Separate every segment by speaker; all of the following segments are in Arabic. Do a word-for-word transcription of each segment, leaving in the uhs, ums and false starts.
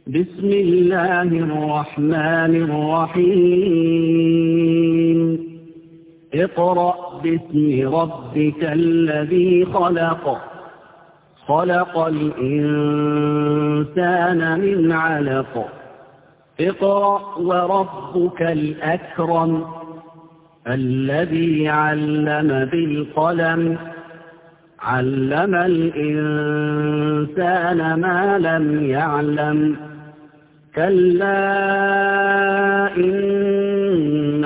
Speaker 1: بسم الله الرحمن الرحيم اقرأ باسم ربك الذي خلق خلق الإنسان من علق اقرأ وربك الأكرم الذي علم بالقلم علم الإنسان ما لم يعلم كلا إن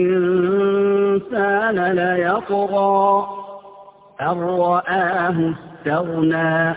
Speaker 1: الإنسان ليطغى أن رآه استغنى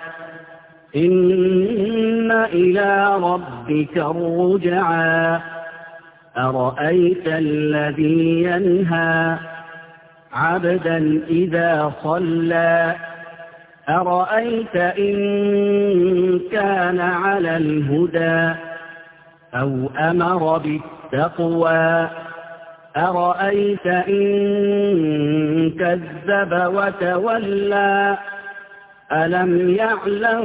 Speaker 1: إن إلى ربك الرجعى أرأيت الذي ينهى عبدا إذا صلى أرأيت إن كان على الهدى أو أمر بالتقوى أرأيت إن كذب وتولى ألم يعلم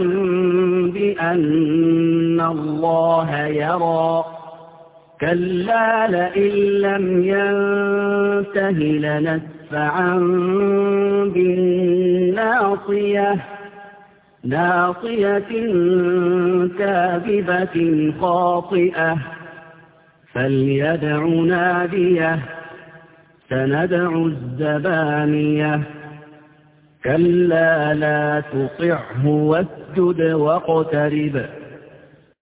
Speaker 1: بأن الله يرى كلا لئن لم ينته لنسفعا بالناصية ناصية كاذبة خاطئة فليدع ناديه سندع الزبانية كلا لا تطعه واسجد واقترب